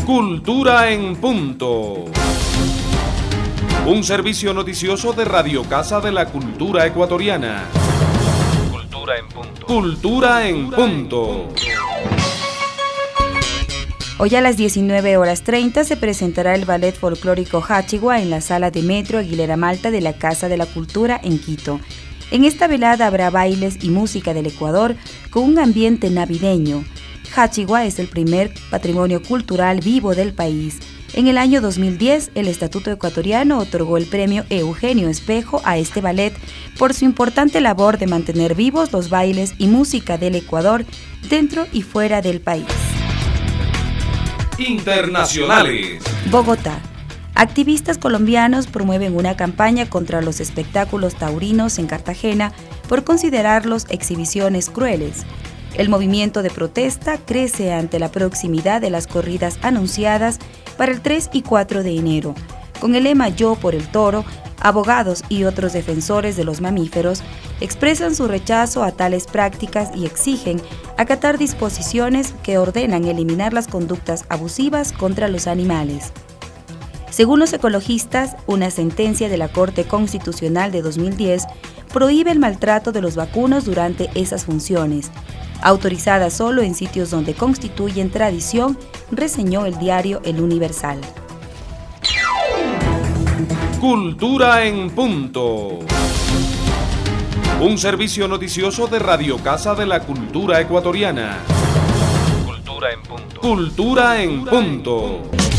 Cultura en Punto. Un servicio noticioso de Radio Casa de la Cultura Ecuatoriana. Cultura en Punto. Cultura en Punto. Hoy a las 19:30 se presentará el ballet folclórico Hachigua en la sala de Metro Aguilera Malta de la Casa de la Cultura en Quito. En esta velada habrá bailes y música del Ecuador con un ambiente navideño. Hachigua es el primer patrimonio cultural vivo del país. En el año 2010, el Estatuto Ecuatoriano otorgó el premio Eugenio Espejo a este ballet por su importante labor de mantener vivos los bailes y música del Ecuador dentro y fuera del país. Internacionales. Bogotá. Activistas colombianos promueven una campaña contra los espectáculos taurinos en Cartagena por considerarlos exhibiciones crueles. El movimiento de protesta crece ante la proximidad de las corridas anunciadas para el 3 y 4 de enero. Con el lema Yo por el toro, abogados y otros defensores de los mamíferos expresan su rechazo a tales prácticas y exigen acatar disposiciones que ordenan eliminar las conductas abusivas contra los animales. Según los ecologistas, una sentencia de la Corte Constitucional de 2010 prohíbe el maltrato de los vacunos durante esas funciones, autorizada solo en sitios donde constituyen tradición, reseñó el diario El Universal. Cultura en Punto. Un servicio noticioso de Radio Casa de la Cultura Ecuatoriana. Cultura en Punto. Cultura en Punto.